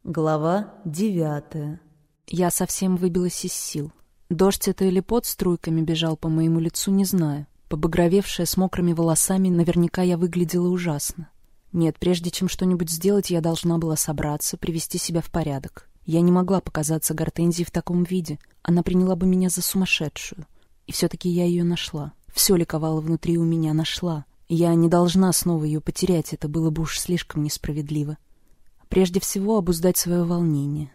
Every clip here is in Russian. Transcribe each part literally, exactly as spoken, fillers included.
Глава девятая. Я совсем выбилась из сил. Дождь это или пот струйками бежал по моему лицу, не знаю. Побагровевшая с мокрыми волосами, наверняка я выглядела ужасно. Нет, прежде чем что-нибудь сделать, я должна была собраться, привести себя в порядок. Я не могла показаться Гортензии в таком виде. Она приняла бы меня за сумасшедшую. И все-таки я ее нашла. Все ликовало внутри у меня, нашла. Я не должна снова ее потерять, это было бы уж слишком несправедливо. Прежде всего, обуздать свое волнение.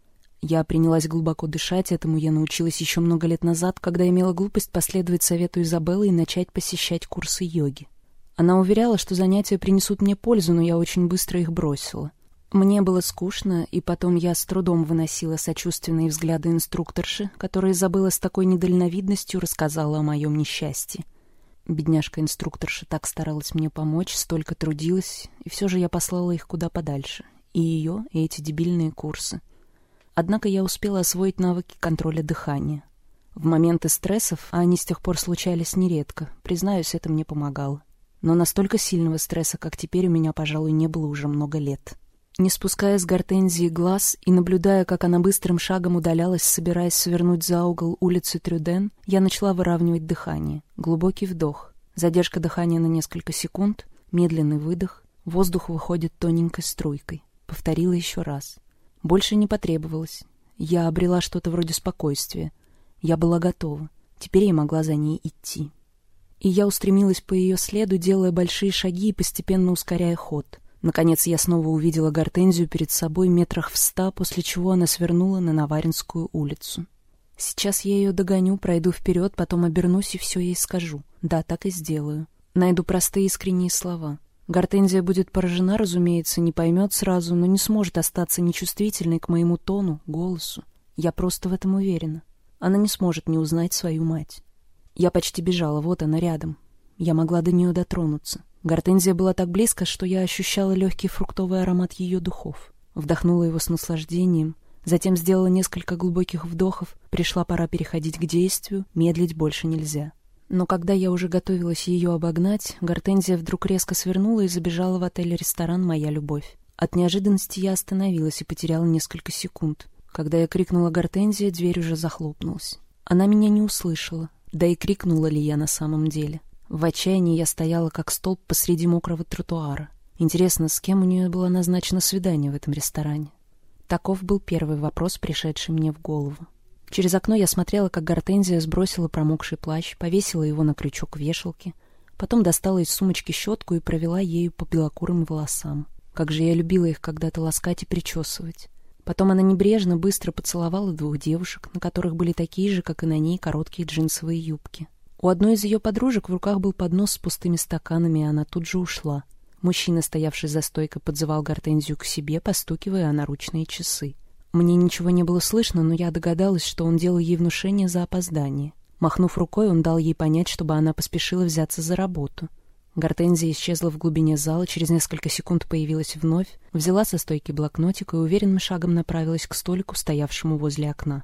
Я принялась глубоко дышать, этому я научилась еще много лет назад, когда имела глупость последовать совету Изабеллы и начать посещать курсы йоги. Она уверяла, что занятия принесут мне пользу, но я очень быстро их бросила. Мне было скучно, и потом я с трудом выносила сочувственные взгляды инструкторши, которая Изабелла с такой недальновидностью рассказала о моем несчастье. Бедняжка-инструкторша так старалась мне помочь, столько трудилась, и все же я послала их куда подальше. И ее, и эти дебильные курсы. Однако я успела освоить навыки контроля дыхания. В моменты стрессов, а они с тех пор случались нередко, признаюсь, это мне помогало. Но настолько сильного стресса, как теперь, у меня, пожалуй, не было уже много лет. Не спуская с Гортензии глаз и наблюдая, как она быстрым шагом удалялась, собираясь свернуть за угол улицы Трюден, я начала выравнивать дыхание. Глубокий вдох, задержка дыхания на несколько секунд, медленный выдох, воздух выходит тоненькой струйкой. Повторила еще раз. Больше не потребовалось. Я обрела что-то вроде спокойствия. Я была готова. Теперь я могла за ней идти. И я устремилась по ее следу, делая большие шаги и постепенно ускоряя ход. Наконец я снова увидела Гортензию перед собой метрах в ста, после чего она свернула на Наваринскую улицу. Сейчас я ее догоню, пройду вперед, потом обернусь и все ей скажу. Да, так и сделаю. Найду простые искренние слова. Гортензия будет поражена, разумеется, не поймет сразу, но не сможет остаться нечувствительной к моему тону, голосу. Я просто в этом уверена. Она не сможет не узнать свою мать. Я почти бежала, вот она рядом. Я могла до нее дотронуться. Гортензия была так близко, что я ощущала легкий фруктовый аромат ее духов. Вдохнула его с наслаждением, затем сделала несколько глубоких вдохов. Пришла пора переходить к действию, медлить больше нельзя. Но когда я уже готовилась ее обогнать, Гортензия вдруг резко свернула и забежала в отель-ресторан «Моя любовь». От неожиданности я остановилась и потеряла несколько секунд. Когда я крикнула «Гортензия», дверь уже захлопнулась. Она меня не услышала. Да и крикнула ли я на самом деле? В отчаянии я стояла как столб посреди мокрого тротуара. Интересно, с кем у нее было назначено свидание в этом ресторане? Таков был первый вопрос, пришедший мне в голову. Через окно я смотрела, как Гортензия сбросила промокший плащ, повесила его на крючок вешалки, потом достала из сумочки щетку и провела ею по белокурым волосам. Как же я любила их когда-то ласкать и причесывать. Потом она небрежно, быстро поцеловала двух девушек, на которых были такие же, как и на ней, короткие джинсовые юбки. У одной из ее подружек в руках был поднос с пустыми стаканами, и она тут же ушла. Мужчина, стоявший за стойкой, подзывал Гортензию к себе, постукивая о наручные часы. Мне ничего не было слышно, но я догадалась, что он делал ей внушение за опоздание. Махнув рукой, он дал ей понять, чтобы она поспешила взяться за работу. Гортензия исчезла в глубине зала, через несколько секунд появилась вновь, взяла со стойки блокнотик и уверенным шагом направилась к столику, стоявшему возле окна.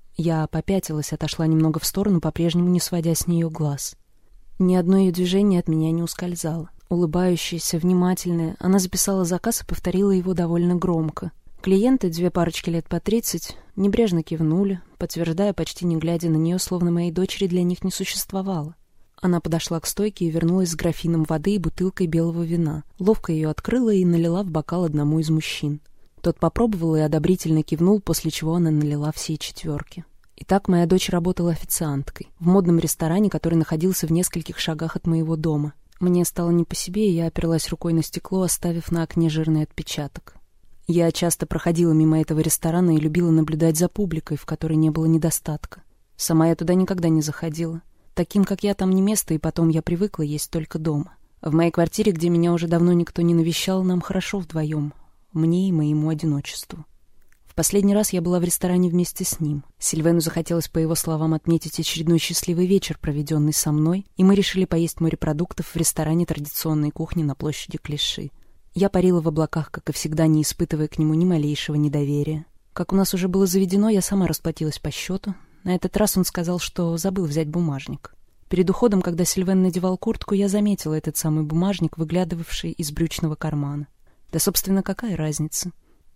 Я попятилась, отошла немного в сторону, по-прежнему не сводя с нее глаз. Ни одно ее движение от меня не ускользало. Улыбающаяся, внимательная, она записала заказ и повторила его довольно громко. Клиенты, две парочки лет по тридцать, небрежно кивнули, подтверждая, почти не глядя на нее, словно моей дочери для них не существовало. Она подошла к стойке и вернулась с графином воды и бутылкой белого вина. Ловко ее открыла и налила в бокал одному из мужчин. Тот попробовал и одобрительно кивнул, после чего она налила все четверки. Итак, моя дочь работала официанткой в модном ресторане, который находился в нескольких шагах от моего дома. Мне стало не по себе, и я оперлась рукой на стекло, оставив на окне жирный отпечаток. Я часто проходила мимо этого ресторана и любила наблюдать за публикой, в которой не было недостатка. Сама я туда никогда не заходила. Таким, как я, там не место, и потом я привыкла есть только дома. В моей квартире, где меня уже давно никто не навещал, нам хорошо вдвоем. Мне и моему одиночеству. В последний раз я была в ресторане вместе с ним. Сильвену захотелось, по его словам, отметить очередной счастливый вечер, проведенный со мной, и мы решили поесть морепродуктов в ресторане традиционной кухни на площади Клиши. Я парила в облаках, как и всегда, не испытывая к нему ни малейшего недоверия. Как у нас уже было заведено, я сама расплатилась по счету. На этот раз он сказал, что забыл взять бумажник. Перед уходом, когда Сильвен надевал куртку, я заметила этот самый бумажник, выглядывавший из брючного кармана. Да, собственно, какая разница?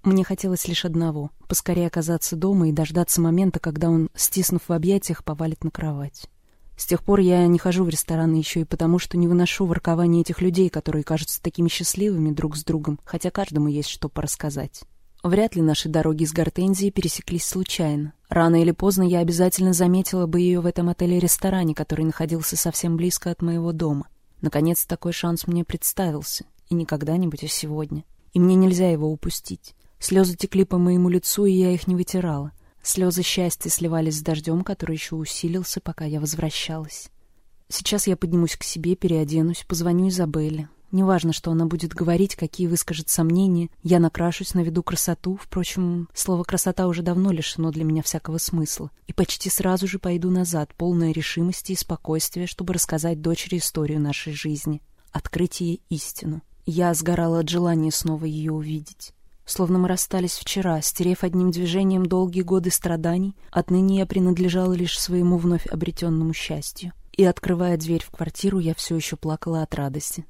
Мне хотелось лишь одного — поскорее оказаться дома и дождаться момента, когда он, стиснув в объятиях, повалит на кровать. С тех пор я не хожу в рестораны еще и потому, что не выношу воркования этих людей, которые кажутся такими счастливыми друг с другом, хотя каждому есть что порассказать. Вряд ли наши дороги с Гортензией пересеклись случайно. Рано или поздно я обязательно заметила бы ее в этом отеле-ресторане, который находился совсем близко от моего дома. Наконец, такой шанс мне представился, и не когда-нибудь, а сегодня. И мне нельзя его упустить. Слезы текли по моему лицу, и я их не вытирала. Слезы счастья сливались с дождем, который еще усилился, пока я возвращалась. Сейчас я поднимусь к себе, переоденусь, позвоню Изабелле. Неважно, что она будет говорить, какие выскажет сомнения. Я накрашусь, наведу красоту. Впрочем, слово «красота» уже давно лишено для меня всякого смысла. И почти сразу же пойду назад, полная решимости и спокойствия, чтобы рассказать дочери историю нашей жизни. Открыть ей истину. Я сгорала от желания снова ее увидеть. Словно мы расстались вчера, стерев одним движением долгие годы страданий, отныне я принадлежала лишь своему вновь обретенному счастью. И, открывая дверь в квартиру, я все еще плакала от радости.